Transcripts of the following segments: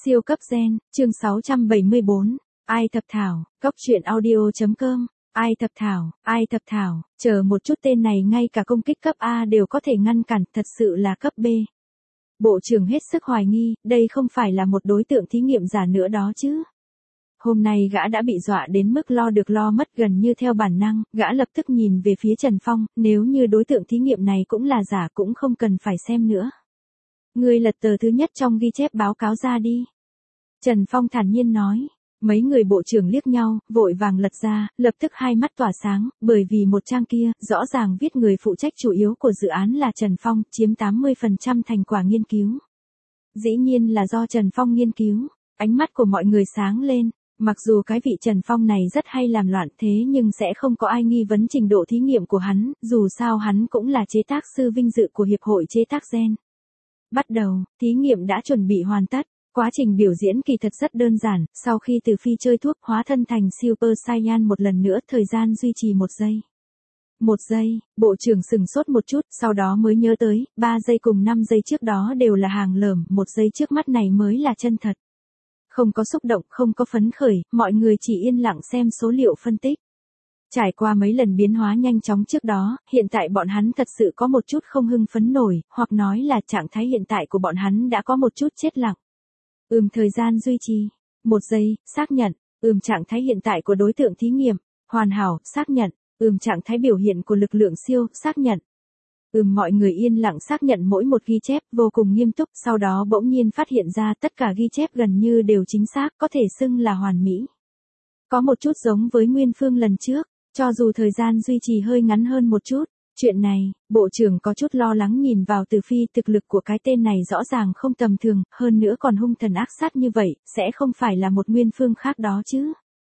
Siêu cấp gen, chương 674. Ai thập thảo, cóc truyện audio.com. Ai thập thảo, chờ một chút, tên này ngay cả công kích cấp A đều có thể ngăn cản, thật sự là cấp B. Bộ trưởng hết sức hoài nghi, đây không phải là một đối tượng thí nghiệm giả nữa đó chứ. Hôm nay gã đã bị dọa đến mức lo được lo mất, gần như theo bản năng, gã lập tức nhìn về phía Trần Phong, nếu như đối tượng thí nghiệm này cũng là giả cũng không cần phải xem nữa. Ngươi lật tờ thứ nhất trong ghi chép báo cáo ra đi. Trần Phong thản nhiên nói. Mấy người bộ trưởng liếc nhau, vội vàng lật ra, lập tức hai mắt tỏa sáng, bởi vì một trang kia, rõ ràng viết người phụ trách chủ yếu của dự án là Trần Phong, chiếm 80% thành quả nghiên cứu. Dĩ nhiên là do Trần Phong nghiên cứu. Ánh mắt của mọi người sáng lên. Mặc dù cái vị Trần Phong này rất hay làm loạn, thế nhưng sẽ không có ai nghi vấn trình độ thí nghiệm của hắn, dù sao hắn cũng là chế tác sư vinh dự của Hiệp hội chế tác gen. Bắt đầu, thí nghiệm đã chuẩn bị hoàn tất. Quá trình biểu diễn kỳ thật rất đơn giản, sau khi Từ Phi chơi thuốc hóa thân thành Super Saiyan một lần nữa, thời gian duy trì 1 giây. 1 giây, bộ trưởng sừng sốt một chút, sau đó mới nhớ tới, 3 giây cùng 5 giây trước đó đều là hàng lởm, 1 giây trước mắt này mới là chân thật. Không có xúc động, không có phấn khởi, mọi người chỉ yên lặng xem số liệu phân tích. Trải qua mấy lần biến hóa nhanh chóng trước đó, hiện tại bọn hắn thật sự có một chút không hưng phấn nổi, hoặc nói là trạng thái hiện tại của bọn hắn đã có một chút chết lặng. Thời gian duy trì. 1 giây, xác nhận. Trạng thái hiện tại của đối tượng thí nghiệm. Hoàn hảo, xác nhận. Trạng thái biểu hiện của lực lượng siêu, xác nhận. Mọi người yên lặng xác nhận mỗi một ghi chép, vô cùng nghiêm túc, sau đó bỗng nhiên phát hiện ra tất cả ghi chép gần như đều chính xác, có thể xưng là hoàn mỹ. Có một chút giống với nguyên phương lần trước, cho dù thời gian duy trì hơi ngắn hơn một chút. Chuyện này, bộ trưởng có chút lo lắng nhìn vào Từ Phi, thực lực của cái tên này rõ ràng không tầm thường, hơn nữa còn hung thần ác sát như vậy, sẽ không phải là một nguyên phương khác đó chứ.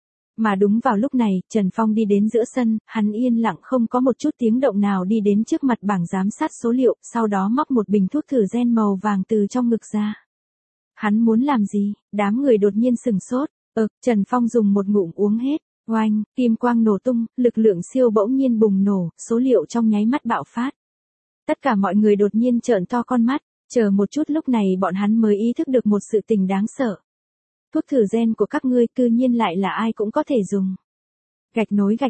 Mà đúng vào lúc này, Trần Phong đi đến giữa sân, hắn yên lặng không có một chút tiếng động nào đi đến trước mặt bảng giám sát số liệu, sau đó móc một bình thuốc thử gen màu vàng từ trong ngực ra. Hắn muốn làm gì? Đám người đột nhiên sừng sốt. Trần Phong dùng một ngụm uống hết. Oanh, kim quang nổ tung, lực lượng siêu bỗng nhiên bùng nổ, số liệu trong nháy mắt bạo phát. Tất cả mọi người đột nhiên trợn to con mắt, chờ một chút, lúc này bọn hắn mới ý thức được một sự tình đáng sợ. Thuốc thử gen của các ngươi cư nhiên lại là ai cũng có thể dùng. Gạch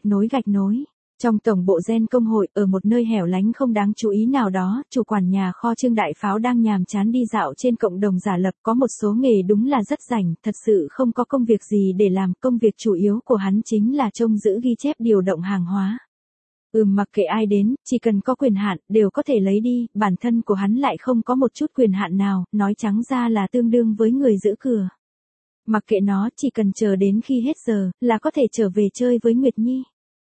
nối. Trong tổng bộ gen công hội, ở một nơi hẻo lánh không đáng chú ý nào đó, chủ quản nhà kho Trương Đại Pháo đang nhàm chán đi dạo trên cộng đồng giả lập, có một số nghề đúng là rất rảnh, thật sự không có công việc gì để làm, công việc chủ yếu của hắn chính là trông giữ ghi chép điều động hàng hóa. Mặc kệ ai đến, chỉ cần có quyền hạn, đều có thể lấy đi, bản thân của hắn lại không có một chút quyền hạn nào, nói trắng ra là tương đương với người giữ cửa. Mặc kệ nó, chỉ cần chờ đến khi hết giờ, là có thể trở về chơi với Nguyệt Nhi.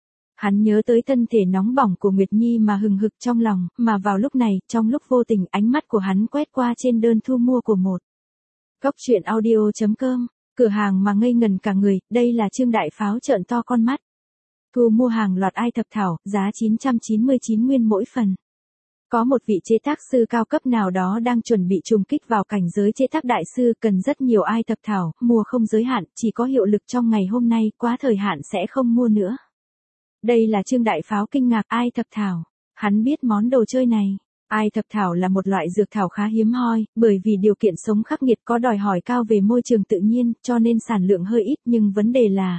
Hắn nhớ tới thân thể nóng bỏng của Nguyệt Nhi mà hừng hực trong lòng, mà vào lúc này, trong lúc vô tình, ánh mắt của hắn quét qua trên đơn thu mua của một cóc truyện audio.com, cửa hàng mà ngây ngần cả người, đây là Trương Đại Pháo trợn to con mắt. Thu mua hàng loạt ai thập thảo, giá 999 nguyên mỗi phần. Có một vị chế tác sư cao cấp nào đó đang chuẩn bị trùng kích vào cảnh giới chế tác đại sư, cần rất nhiều ai thập thảo, mua không giới hạn, chỉ có hiệu lực trong ngày hôm nay, quá thời hạn sẽ không mua nữa. Đây là Trương Đại Pháo kinh ngạc, ai thập thảo. Hắn biết món đồ chơi này. Ai thập thảo là một loại dược thảo khá hiếm hoi, bởi vì điều kiện sống khắc nghiệt có đòi hỏi cao về môi trường tự nhiên, cho nên sản lượng hơi ít, nhưng vấn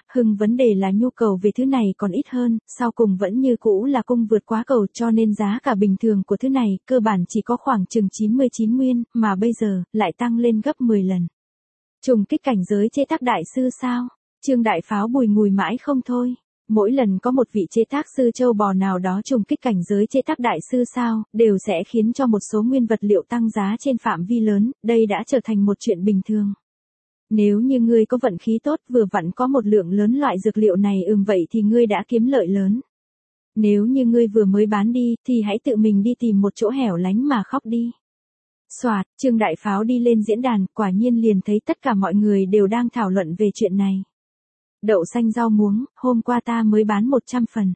đề là nhu cầu về thứ này còn ít hơn, sau cùng vẫn như cũ là cung vượt quá cầu, cho nên giá cả bình thường của thứ này, cơ bản chỉ có khoảng chừng 99 nguyên, mà bây giờ, lại tăng lên gấp 10 lần. Trùng kích cảnh giới chế tác đại sư sao? Trương Đại Pháo bùi ngùi mãi không thôi. Mỗi lần có một vị chế tác sư châu bò nào đó trùng kích cảnh giới chế tác đại sư sao, đều sẽ khiến cho một số nguyên vật liệu tăng giá trên phạm vi lớn, đây đã trở thành một chuyện bình thường. Nếu như ngươi có vận khí tốt, vừa vặn có một lượng lớn loại dược liệu này, vậy thì ngươi đã kiếm lợi lớn. Nếu như ngươi vừa mới bán đi, thì hãy tự mình đi tìm một chỗ hẻo lánh mà khóc đi. Soạt, Trương Đại Pháo đi lên diễn đàn, quả nhiên liền thấy tất cả mọi người đều đang thảo luận về chuyện này. Đậu xanh rau muống, hôm qua ta mới bán 100 phần.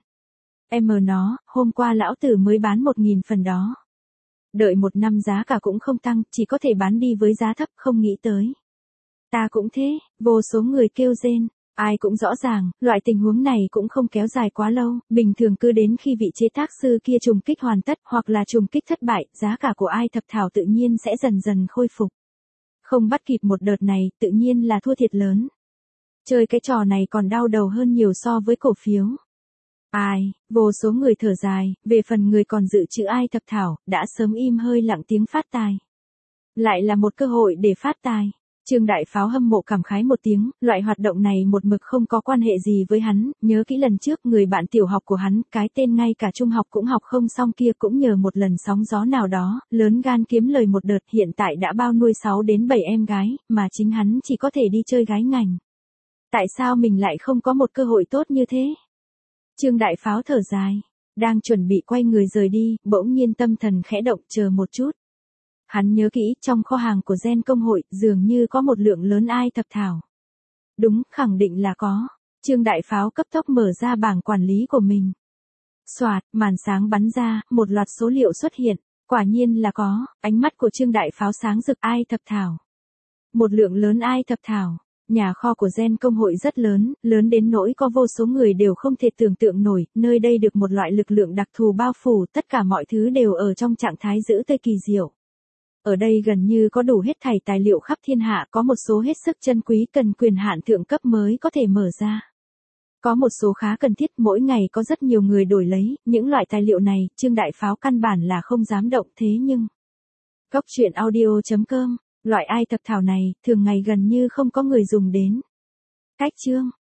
Hôm qua lão tử mới bán 1000 phần đó. Đợi 1 năm giá cả cũng không tăng, chỉ có thể bán đi với giá thấp, không nghĩ tới. Ta cũng thế, vô số người kêu rên. Ai cũng rõ ràng, loại tình huống này cũng không kéo dài quá lâu, bình thường cứ đến khi vị chế tác sư kia trùng kích hoàn tất hoặc là trùng kích thất bại, giá cả của ai thập thảo tự nhiên sẽ dần dần khôi phục. Không bắt kịp một đợt này, tự nhiên là thua thiệt lớn. Chơi cái trò này còn đau đầu hơn nhiều so với cổ phiếu. Ai, vô số người thở dài, về phần người còn dự trữ ai thập thảo, đã sớm im hơi lặng tiếng phát tài. Lại là một cơ hội để phát tài. Trương Đại Pháo hâm mộ cảm khái một tiếng, loại hoạt động này một mực không có quan hệ gì với hắn, nhớ kỹ lần trước người bạn tiểu học của hắn, cái tên ngay cả trung học cũng học không xong kia cũng nhờ một lần sóng gió nào đó, lớn gan kiếm lời một đợt, hiện tại đã bao nuôi 6 đến 7 em gái, mà chính hắn chỉ có thể đi chơi gái ngành. Tại sao mình lại không có một cơ hội tốt như thế? Trương Đại Pháo thở dài, đang chuẩn bị quay người rời đi, bỗng nhiên tâm thần khẽ động, chờ một chút. Hắn nhớ kỹ, trong kho hàng của Gen công hội, dường như có một lượng lớn ai thập thảo. Đúng, khẳng định là có. Trương Đại Pháo cấp tốc mở ra bảng quản lý của mình. Soạt, màn sáng bắn ra, một loạt số liệu xuất hiện. Quả nhiên là có, ánh mắt của Trương Đại Pháo sáng rực, ai thập thảo. Một lượng lớn ai thập thảo. Nhà kho của Gen công hội rất lớn, lớn đến nỗi có vô số người đều không thể tưởng tượng nổi, nơi đây được một loại lực lượng đặc thù bao phủ, tất cả mọi thứ đều ở trong trạng thái giữ tươi kỳ diệu. Ở đây gần như có đủ hết thảy tài liệu khắp thiên hạ, có một số hết sức chân quý cần quyền hạn thượng cấp mới có thể mở ra. Có một số khá cần thiết, mỗi ngày có rất nhiều người đổi lấy, những loại tài liệu này, Trương Đại Pháo căn bản là không dám động, thế nhưng. Góc truyện audio.com, loại ai thập thảo này, thường ngày gần như không có người dùng đến. Cách chương.